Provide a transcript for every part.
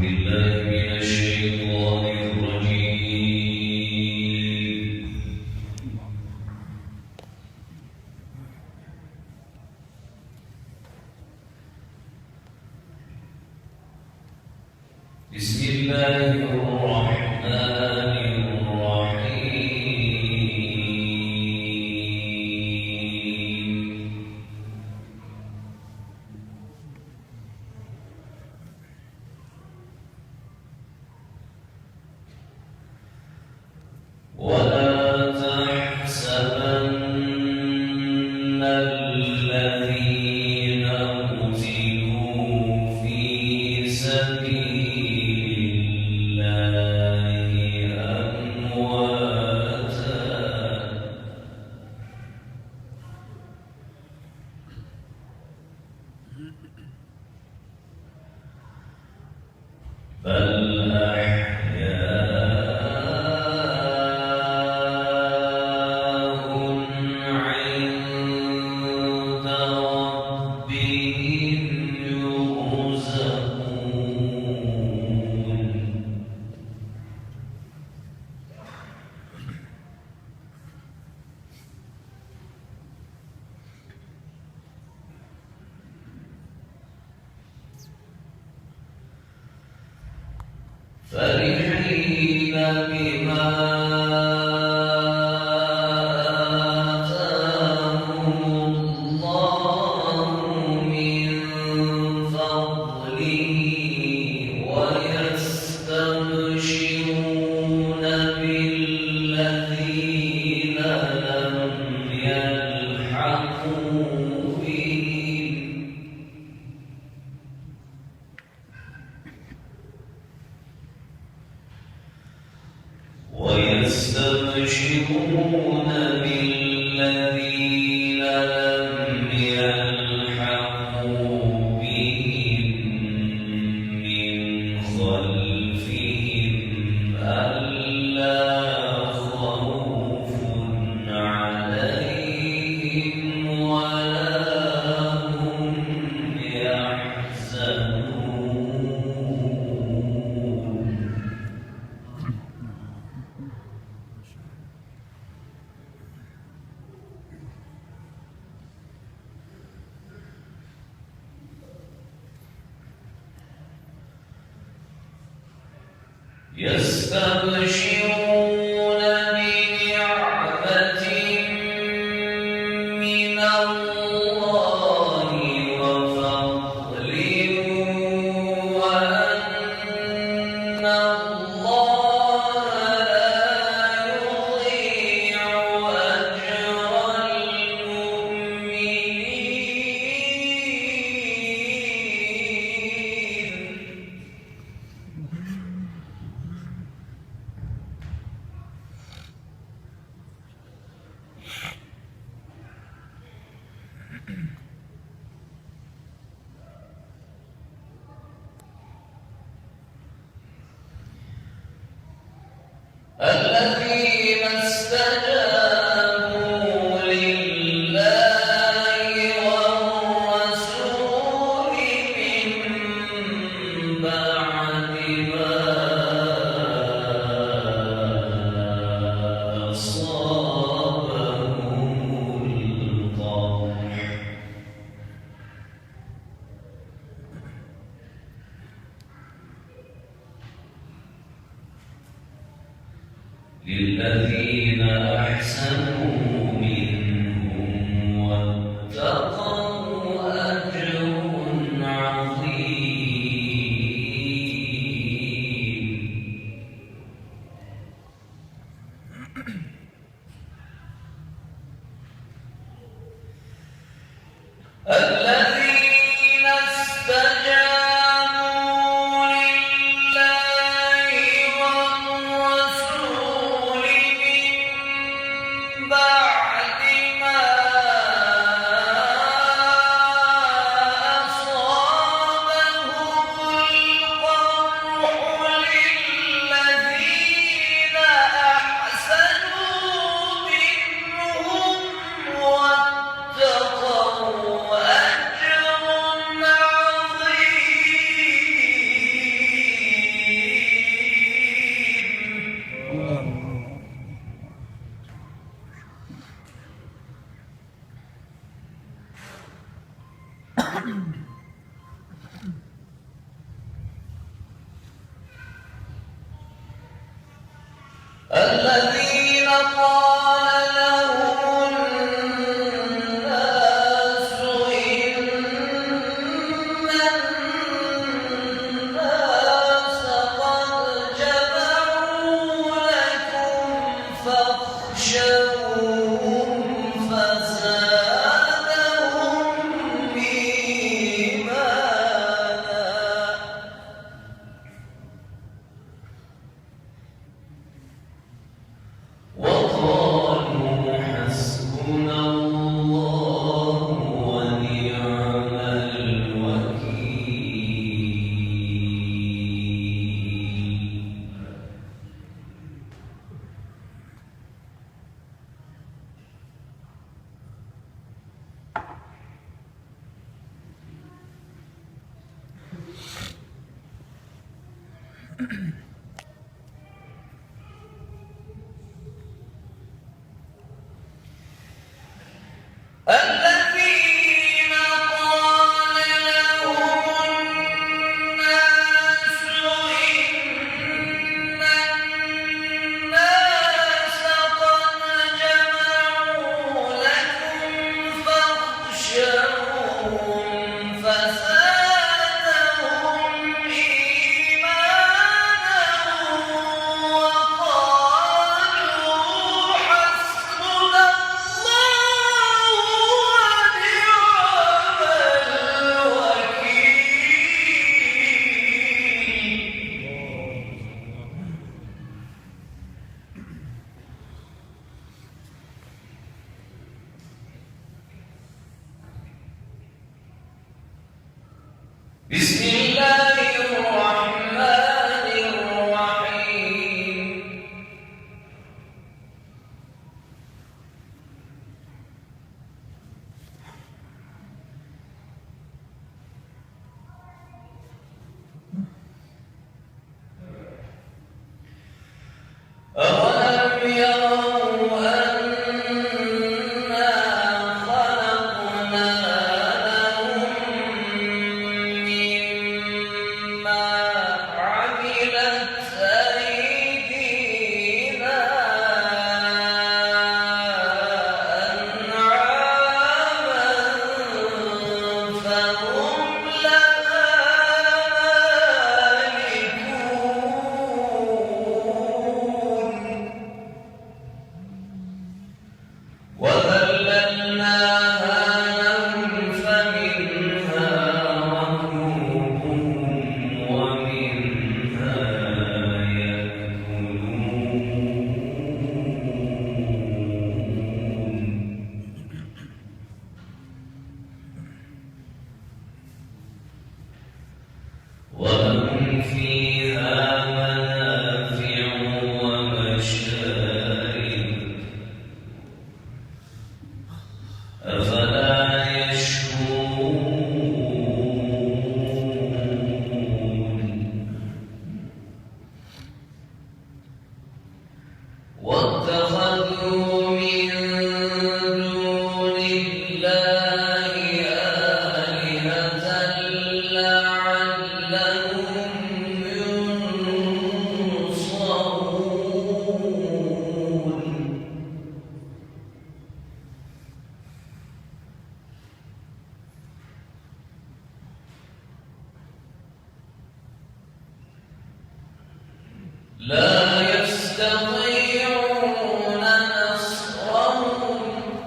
فرحين بما آتاهم الله من فضله ويستبشرون بالذين لم يلحقوا بهم من خلفهم ألا خوف عليهم ولا هم يحزنون يستبشرون بنعمة من الله وفضل وأن الله لا يضيع أجر الذين استجابوا لله والرسول من بعد ما أصابهم القرح للذين أحسنوا منهم واتقوا أجر عظيم الذين استجابوا لله والرسول من بعد الذين قال لهم الناس إن الناس قد جمعوا لكم فاخشوهم فزادهم إيمانا وقالوا حسبنا بسم الله الرحمن الرحيم أولم يروا أنا خلقنا لهم مما عملت أيدينا أنعاما فهم لها مالكون وذللناها لهم فمنها ركوبهم ومنها يأكلون ولهم فيها منافع ومشارب أفلا يشكرون واتخذوا من دون الله آلهة لعلهم ينصرون لا يستطيعون نصرهم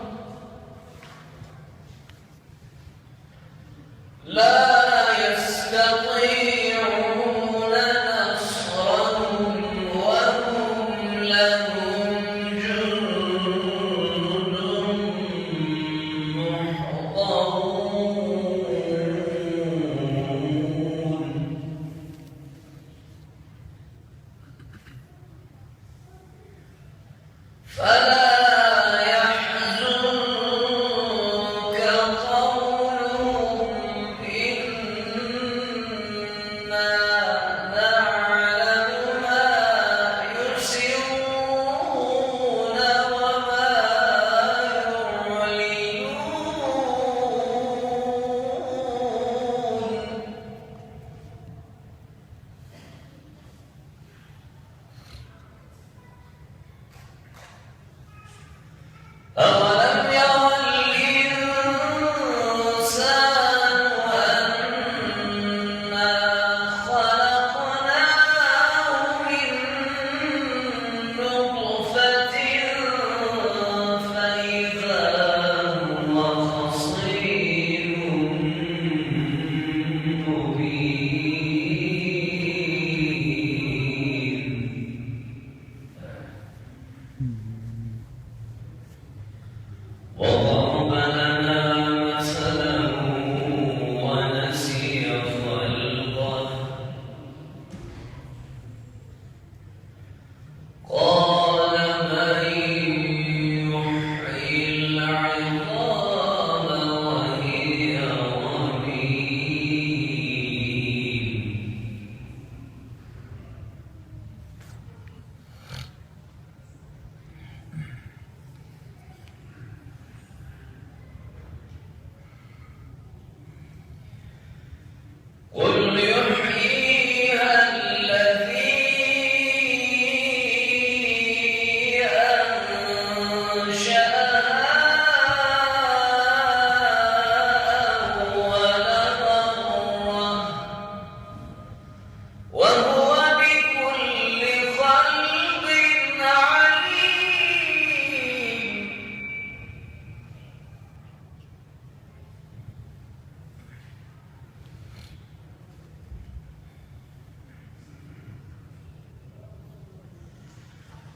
وهم لهم جند محضرون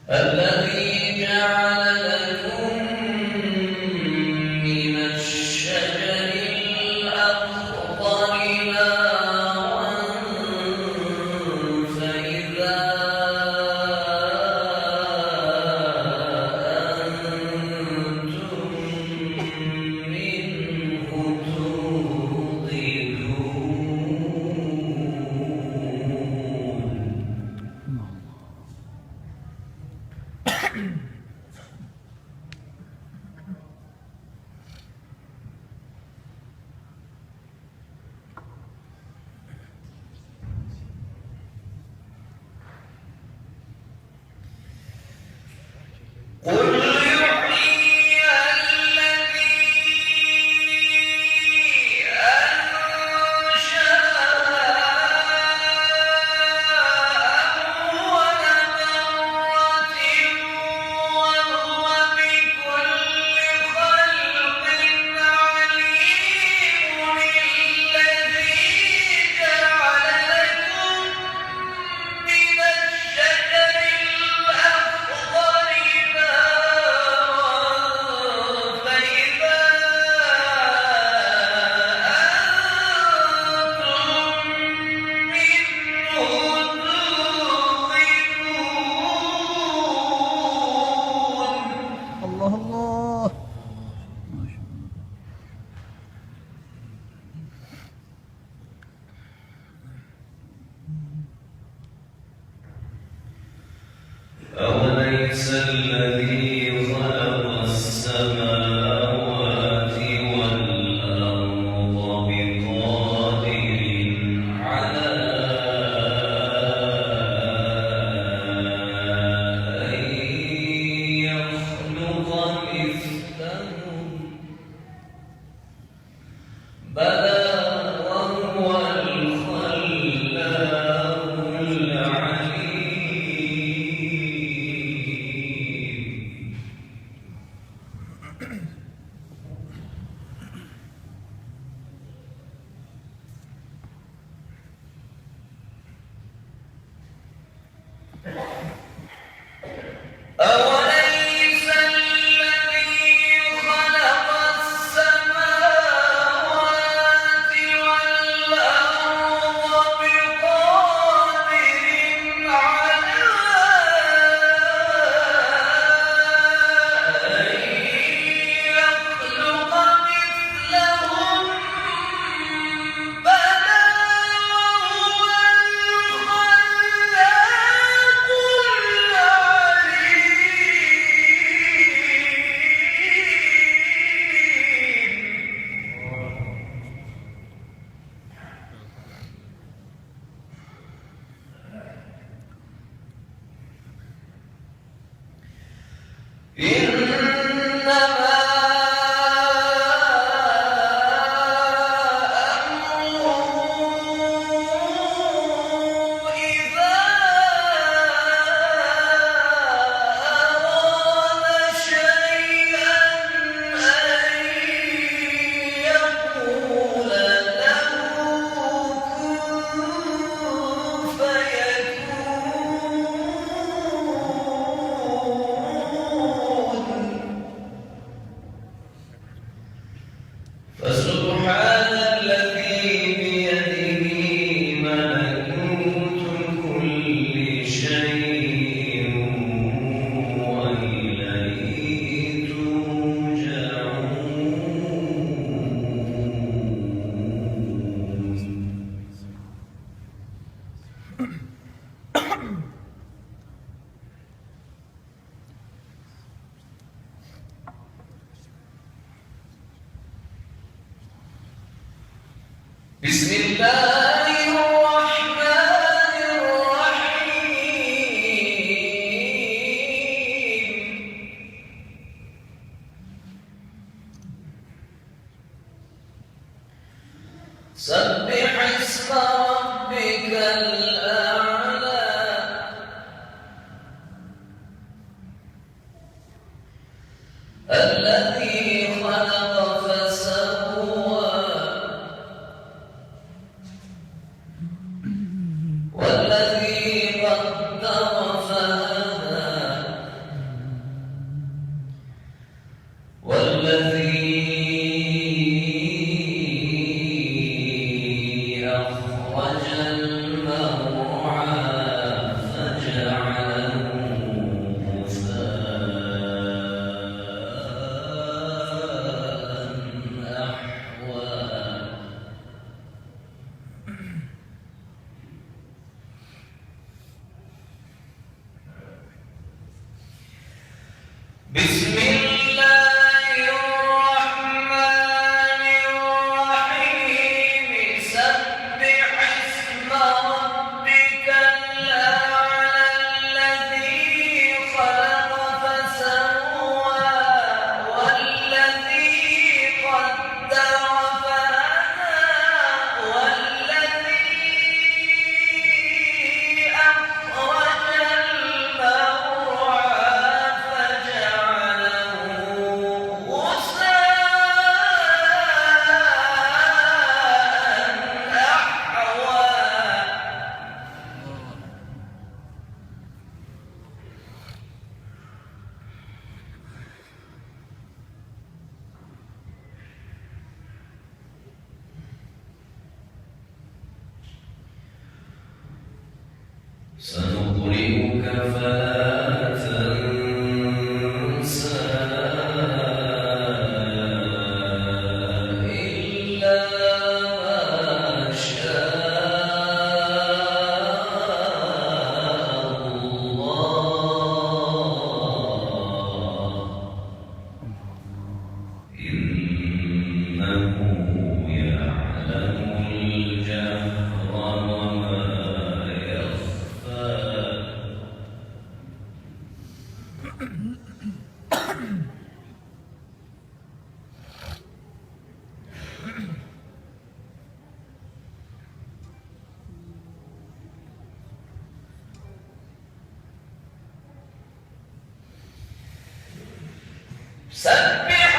الذي جعل لكم من الشجر الأخضر نارا فإذا أنتم منه توقدون. قل يحييها الذي أنشأها أول مرة وهو بكل خلق عليم. الذي جعل لكم من الشجر الأخضر نارا فإذا أنتم منه توقدون. الله الله. أوليس الذي خلق السماوات والأرض بقادر على أن يخلق مثلهم؟ بلى وهو الخلاق العليم. أوليس الذي خلق السماوات والأرض بقادر على أن يخلق مثلهم؟ بلى وهو الخلاق العليم. إنما أمره إذا أراد شيئا أن يقول له كن فيكون. فسبحان الذي بيده ملكوت كل شيء وإليه ترجعون. بسم الله الرحمن الرحيم. سبح اسم ربك الأعلى. الذي خلق فسوى والذي قدر فهدى بسم الله الرحمن الرحيم سبح اسم ربك الأعلى الذي خلق فسوى والذي قدر فهدى والذي أخرج المرعى فجعله غثاء أحوى سنقرئك فلا تنسى إلا ما شاء الله إنه يعلم الجهر وما يخفى سبح